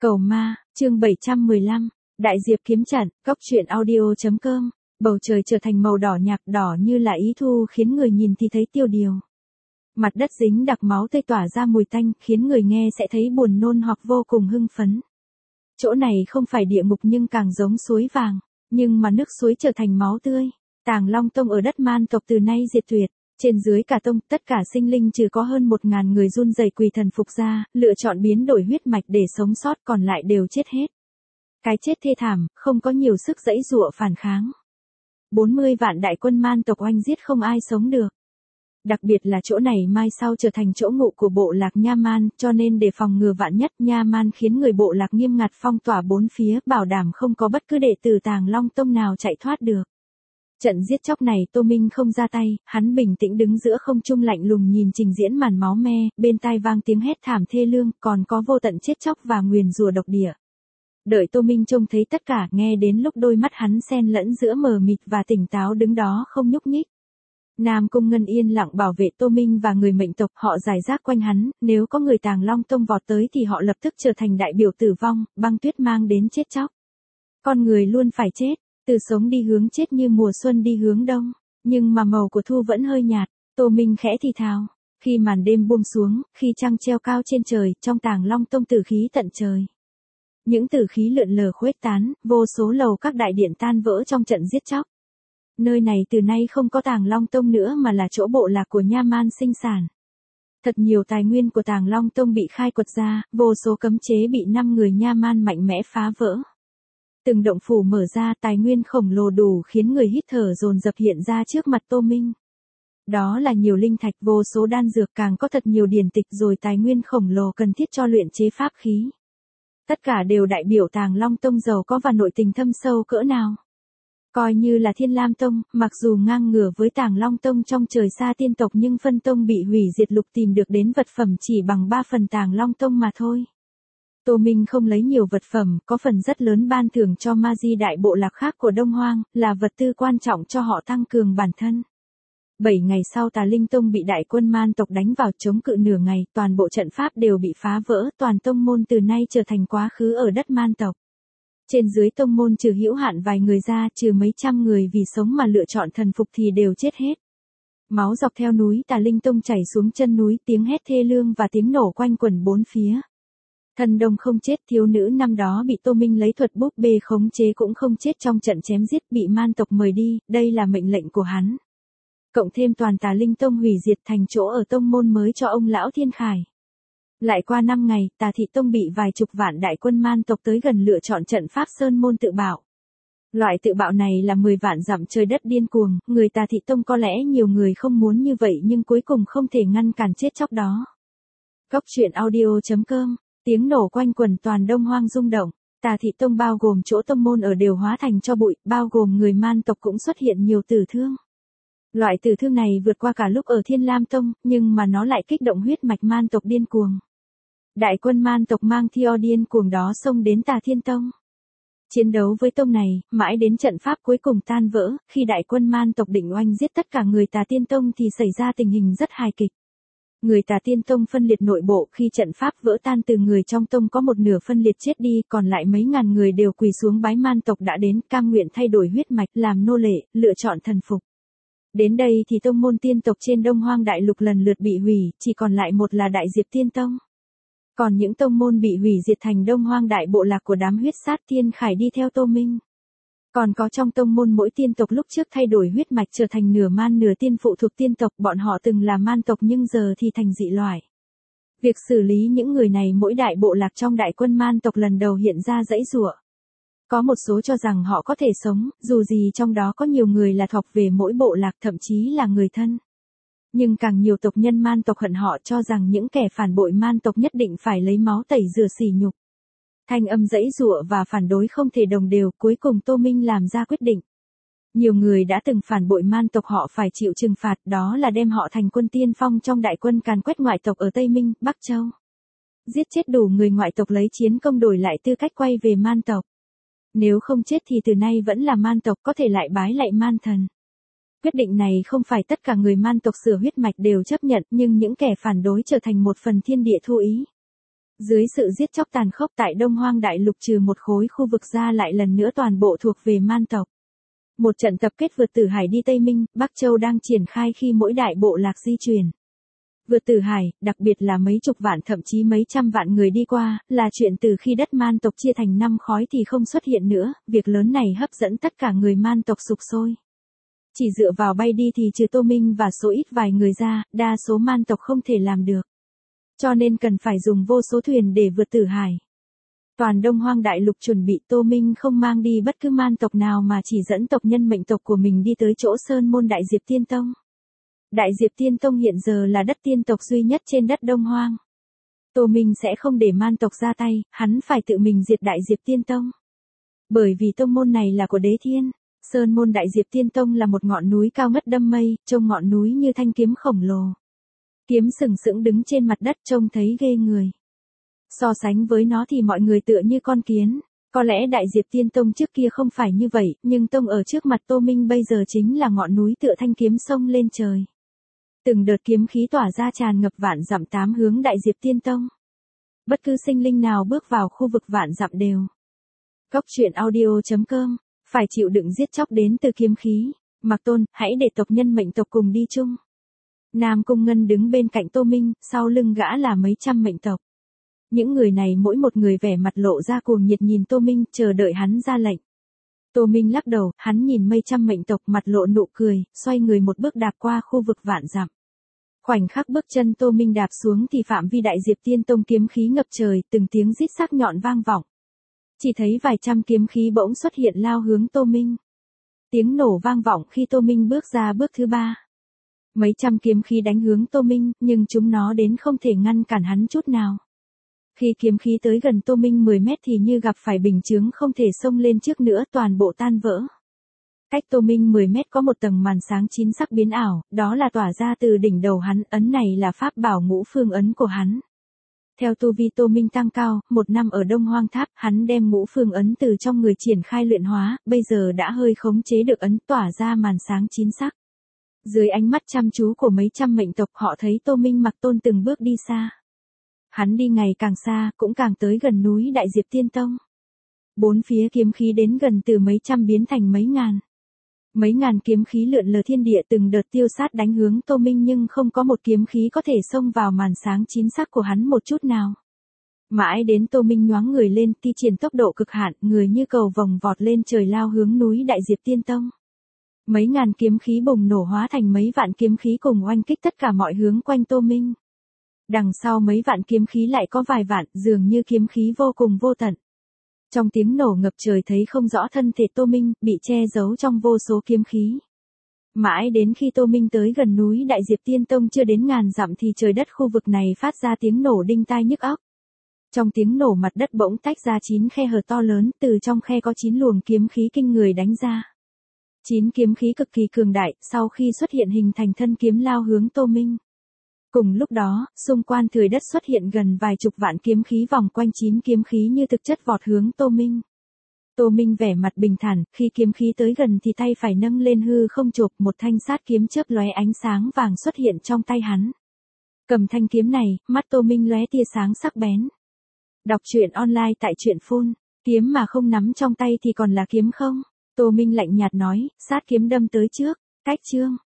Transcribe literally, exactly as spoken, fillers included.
Cầu ma, chương bảy trăm mười lăm, Đại Diệp kiếm trận, góc truyện audio.com, bầu trời trở thành màu đỏ nhạc đỏ như là ý thu khiến người nhìn thì thấy tiêu điều. Mặt đất dính đặc máu tươi tỏa ra mùi tanh khiến người nghe sẽ thấy buồn nôn hoặc vô cùng hưng phấn. Chỗ này không phải địa ngục nhưng càng giống suối vàng, nhưng mà nước suối trở thành máu tươi. Tàng Long Tông ở đất man tộc từ nay diệt tuyệt. Trên dưới cả tông, tất cả sinh linh trừ có hơn một ngàn người run rẩy quỳ thần phục ra, lựa chọn biến đổi huyết mạch để sống sót, còn lại đều chết hết. Cái chết thê thảm, không có nhiều sức giãy giụa phản kháng. bốn mươi vạn đại quân man tộc oanh giết không ai sống được. Đặc biệt là chỗ này mai sau trở thành chỗ ngụ của bộ lạc Nha Man, cho nên để phòng ngừa vạn nhất, Nha Man khiến người bộ lạc nghiêm ngặt phong tỏa bốn phía, bảo đảm không có bất cứ đệ tử Tàng Long Tông nào chạy thoát được. Trận giết chóc này Tô Minh không ra tay, hắn bình tĩnh đứng giữa không trung lạnh lùng nhìn trình diễn màn máu me, bên tai vang tiếng hét thảm thê lương, còn có vô tận chết chóc và nguyền rủa độc địa. Đợi Tô Minh trông thấy tất cả, nghe đến lúc đôi mắt hắn xen lẫn giữa mờ mịt và tỉnh táo đứng đó không nhúc nhích. Nam Cung Ngân yên lặng bảo vệ Tô Minh và người mệnh tộc, họ rải rác quanh hắn, nếu có người Tàng Long Tông vọt tới thì họ lập tức trở thành đại biểu tử vong, băng tuyết mang đến chết chóc. Con người luôn phải chết. Từ sống đi hướng chết như mùa xuân đi hướng đông, nhưng mà màu của thu vẫn hơi nhạt. Tô Minh khẽ thì thào, khi màn đêm buông xuống, khi trăng treo cao trên trời, trong Tàng Long Tông tử khí tận trời. Những tử khí lượn lờ khuếch tán, vô số lầu các đại điện tan vỡ trong trận giết chóc. Nơi này từ nay không có Tàng Long Tông nữa mà là chỗ bộ lạc của Nha Man sinh sản. Thật nhiều tài nguyên của Tàng Long Tông bị khai quật ra, vô số cấm chế bị năm người Nha Man mạnh mẽ phá vỡ. Từng động phủ mở ra, tài nguyên khổng lồ đủ khiến người hít thở dồn dập hiện ra trước mặt Tô Minh. Đó là nhiều linh thạch, vô số đan dược, càng có thật nhiều điển tịch rồi tài nguyên khổng lồ cần thiết cho luyện chế pháp khí. Tất cả đều đại biểu Tàng Long Tông giàu có và nội tình thâm sâu cỡ nào. Coi như là Thiên Lam Tông, mặc dù ngang ngửa với Tàng Long Tông trong trời xa tiên tộc nhưng phân tông bị hủy diệt, lục tìm được đến vật phẩm chỉ bằng ba phần Tàng Long Tông mà thôi. Tô Minh không lấy nhiều vật phẩm, có phần rất lớn ban thưởng cho ma di đại bộ lạc khác của Đông Hoang, là vật tư quan trọng cho họ tăng cường bản thân. Bảy ngày sau Tà Linh Tông bị đại quân man tộc đánh vào chống cự nửa ngày, toàn bộ trận pháp đều bị phá vỡ, toàn tông môn từ nay trở thành quá khứ ở đất man tộc. Trên dưới tông môn trừ hữu hạn vài người ra, trừ mấy trăm người vì sống mà lựa chọn thần phục thì đều chết hết. Máu dọc theo núi Tà Linh Tông chảy xuống chân núi, tiếng hét thê lương và tiếng nổ quanh quẩn bốn phía. Thần Đông không chết, thiếu nữ năm đó bị Tô Minh lấy thuật búp bê khống chế cũng không chết trong trận chém giết, bị man tộc mời đi, đây là mệnh lệnh của hắn. Cộng thêm toàn Tà Linh Tông hủy diệt thành chỗ ở tông môn mới cho ông lão Thiên Khải. Lại qua năm ngày, Tà Thị Tông bị vài chục vạn đại quân man tộc tới gần lựa chọn trận pháp Sơn Môn tự bạo. Loại tự bạo này là mười vạn dặm trời đất điên cuồng, người Tà Thị Tông có lẽ nhiều người không muốn như vậy nhưng cuối cùng không thể ngăn cản chết chóc đó. Góc truyện audio.com. Tiếng nổ quanh quần toàn Đông Hoang rung động, Tà Thị Tông bao gồm chỗ tông môn ở đều hóa thành tro bụi, bao gồm người man tộc cũng xuất hiện nhiều tử thương. Loại tử thương này vượt qua cả lúc ở Thiên Lam Tông, nhưng mà nó lại kích động huyết mạch man tộc điên cuồng. Đại quân man tộc mang theo điên cuồng đó xông đến Tà Thiên Tông. Chiến đấu với tông này, mãi đến trận pháp cuối cùng tan vỡ, khi đại quân man tộc định oanh giết tất cả người Tà Tiên Tông thì xảy ra tình hình rất hài kịch. Người Tà Tiên Tông phân liệt nội bộ, khi trận pháp vỡ tan từ người trong tông có một nửa phân liệt chết đi, còn lại mấy ngàn người đều quỳ xuống bái man tộc đã đến, cam nguyện thay đổi huyết mạch, làm nô lệ, lựa chọn thần phục. Đến đây thì tông môn tiên tộc trên Đông Hoang đại lục lần lượt bị hủy, chỉ còn lại một là Đại Diệp Tiên Tông. Còn những tông môn bị hủy diệt thành Đông Hoang đại bộ lạc của đám huyết sát Thiên Khải đi theo Tô Minh. Còn có trong tông môn mỗi tiên tộc lúc trước thay đổi huyết mạch trở thành nửa man nửa tiên phụ thuộc tiên tộc, bọn họ từng là man tộc nhưng giờ thì thành dị loại. Việc xử lý những người này mỗi đại bộ lạc trong đại quân man tộc lần đầu hiện ra dãy giụa. Có một số cho rằng họ có thể sống, dù gì trong đó có nhiều người là thuộc về mỗi bộ lạc, thậm chí là người thân. Nhưng càng nhiều tộc nhân man tộc hận họ, cho rằng những kẻ phản bội man tộc nhất định phải lấy máu tẩy rửa sỉ nhục. Thanh âm dãy giụa và phản đối không thể đồng đều, cuối cùng Tô Minh làm ra quyết định. Nhiều người đã từng phản bội man tộc họ phải chịu trừng phạt, đó là đem họ thành quân tiên phong trong đại quân càn quét ngoại tộc ở Tây Minh, Bắc Châu. Giết chết đủ người ngoại tộc lấy chiến công đổi lại tư cách quay về man tộc. Nếu không chết thì từ nay vẫn là man tộc, có thể lại bái lại man thần. Quyết định này không phải tất cả người man tộc sửa huyết mạch đều chấp nhận, nhưng những kẻ phản đối trở thành một phần thiên địa thu ý. Dưới sự giết chóc tàn khốc tại Đông Hoang Đại Lục trừ một khối khu vực ra lại lần nữa toàn bộ thuộc về man tộc. Một trận tập kết vượt tử hải đi Tây Minh, Bắc Châu đang triển khai khi mỗi đại bộ lạc di chuyển. Vượt tử hải, đặc biệt là mấy chục vạn thậm chí mấy trăm vạn người đi qua, là chuyện từ khi đất man tộc chia thành năm khói thì không xuất hiện nữa, việc lớn này hấp dẫn tất cả người man tộc sục sôi. Chỉ dựa vào bay đi thì trừ Tô Minh và số ít vài người ra, đa số man tộc không thể làm được. Cho nên cần phải dùng vô số thuyền để vượt tử hải. Toàn Đông Hoang Đại Lục chuẩn bị, Tô Minh không mang đi bất cứ man tộc nào mà chỉ dẫn tộc nhân mệnh tộc của mình đi tới chỗ Sơn Môn Đại Diệp Tiên Tông. Đại Diệp Tiên Tông hiện giờ là đất tiên tộc duy nhất trên đất Đông Hoang. Tô Minh sẽ không để man tộc ra tay, hắn phải tự mình diệt Đại Diệp Tiên Tông. Bởi vì tông môn này là của Đế Thiên. Sơn Môn Đại Diệp Tiên Tông là một ngọn núi cao ngất đâm mây, trông ngọn núi như thanh kiếm khổng lồ. Kiếm sừng sững đứng trên mặt đất trông thấy ghê người. So sánh với nó thì mọi người tựa như con kiến. Có lẽ Đại Diệp Tiên Tông trước kia không phải như vậy, nhưng tông ở trước mặt Tô Minh bây giờ chính là ngọn núi tựa thanh kiếm sông lên trời. Từng đợt kiếm khí tỏa ra tràn ngập vạn dặm tám hướng Đại Diệp Tiên Tông. Bất cứ sinh linh nào bước vào khu vực vạn dặm đều. Góc truyện audio chấm com, phải chịu đựng giết chóc đến từ kiếm khí. Mạc Tôn, hãy để tộc nhân mệnh tộc cùng đi chung. Nam Cung Ngân đứng bên cạnh Tô Minh, sau lưng gã là mấy trăm mệnh tộc. Những người này mỗi một người vẻ mặt lộ ra cuồng nhiệt nhìn Tô Minh, chờ đợi hắn ra lệnh. Tô Minh lắc đầu, hắn nhìn mấy trăm mệnh tộc mặt lộ nụ cười, xoay người một bước đạp qua khu vực vạn dặm. Khoảnh khắc bước chân Tô Minh đạp xuống thì phạm vi Đại Diệp Tiên Tông kiếm khí ngập trời, từng tiếng rít sắc nhọn vang vọng. Chỉ thấy vài trăm kiếm khí bỗng xuất hiện lao hướng Tô Minh. Tiếng nổ vang vọng khi Tô Minh bước ra bước thứ ba. Mấy trăm kiếm khí đánh hướng Tô Minh, nhưng chúng nó đến không thể ngăn cản hắn chút nào. Khi kiếm khí tới gần Tô Minh mười mét thì như gặp phải bình chướng không thể xông lên trước nữa, toàn bộ tan vỡ. Cách Tô Minh mười mét có một tầng màn sáng chín sắc biến ảo, đó là tỏa ra từ đỉnh đầu hắn, ấn này là pháp bảo ngũ phương ấn của hắn. Theo tu vi Tô Minh tăng cao, một năm ở Đông Hoang Tháp, hắn đem ngũ phương ấn từ trong người triển khai luyện hóa, bây giờ đã hơi khống chế được ấn tỏa ra màn sáng chín sắc. Dưới ánh mắt chăm chú của mấy trăm mệnh tộc họ thấy Tô Minh Mạc Tôn từng bước đi xa. Hắn đi ngày càng xa, cũng càng tới gần núi Đại Diệp Tiên Tông. Bốn phía kiếm khí đến gần từ mấy trăm biến thành mấy ngàn. Mấy ngàn kiếm khí lượn lờ thiên địa từng đợt tiêu sát đánh hướng Tô Minh nhưng không có một kiếm khí có thể xông vào màn sáng chín sắc của hắn một chút nào. Mãi đến Tô Minh nhoáng người lên, thi triển tốc độ cực hạn, người như cầu vồng vọt lên trời lao hướng núi Đại Diệp Tiên Tông. Mấy ngàn kiếm khí bùng nổ hóa thành mấy vạn kiếm khí cùng oanh kích tất cả mọi hướng quanh Tô Minh. Đằng sau mấy vạn kiếm khí lại có vài vạn, dường như kiếm khí vô cùng vô tận. Trong tiếng nổ ngập trời thấy không rõ thân thể Tô Minh, bị che giấu trong vô số kiếm khí. Mãi đến khi Tô Minh tới gần núi Đại Diệp Tiên Tông chưa đến ngàn dặm thì trời đất khu vực này phát ra tiếng nổ đinh tai nhức óc. Trong tiếng nổ mặt đất bỗng tách ra chín khe hở to lớn, từ trong khe có chín luồng kiếm khí kinh người đánh ra. Chín kiếm khí cực kỳ cường đại, sau khi xuất hiện hình thành thân kiếm lao hướng Tô Minh. Cùng lúc đó, xung quanh trời đất xuất hiện gần vài chục vạn kiếm khí vòng quanh chín kiếm khí như thực chất vọt hướng Tô Minh. Tô Minh vẻ mặt bình thản, khi kiếm khí tới gần thì tay phải nâng lên hư không chộp, một thanh sát kiếm chớp lóe ánh sáng vàng xuất hiện trong tay hắn. Cầm thanh kiếm này, mắt Tô Minh lóe tia sáng sắc bén. Đọc truyện online tại truyện phun, kiếm mà không nắm trong tay thì còn là kiếm không? Tô Minh lạnh nhạt nói, sát kiếm đâm tới trước, cách chương.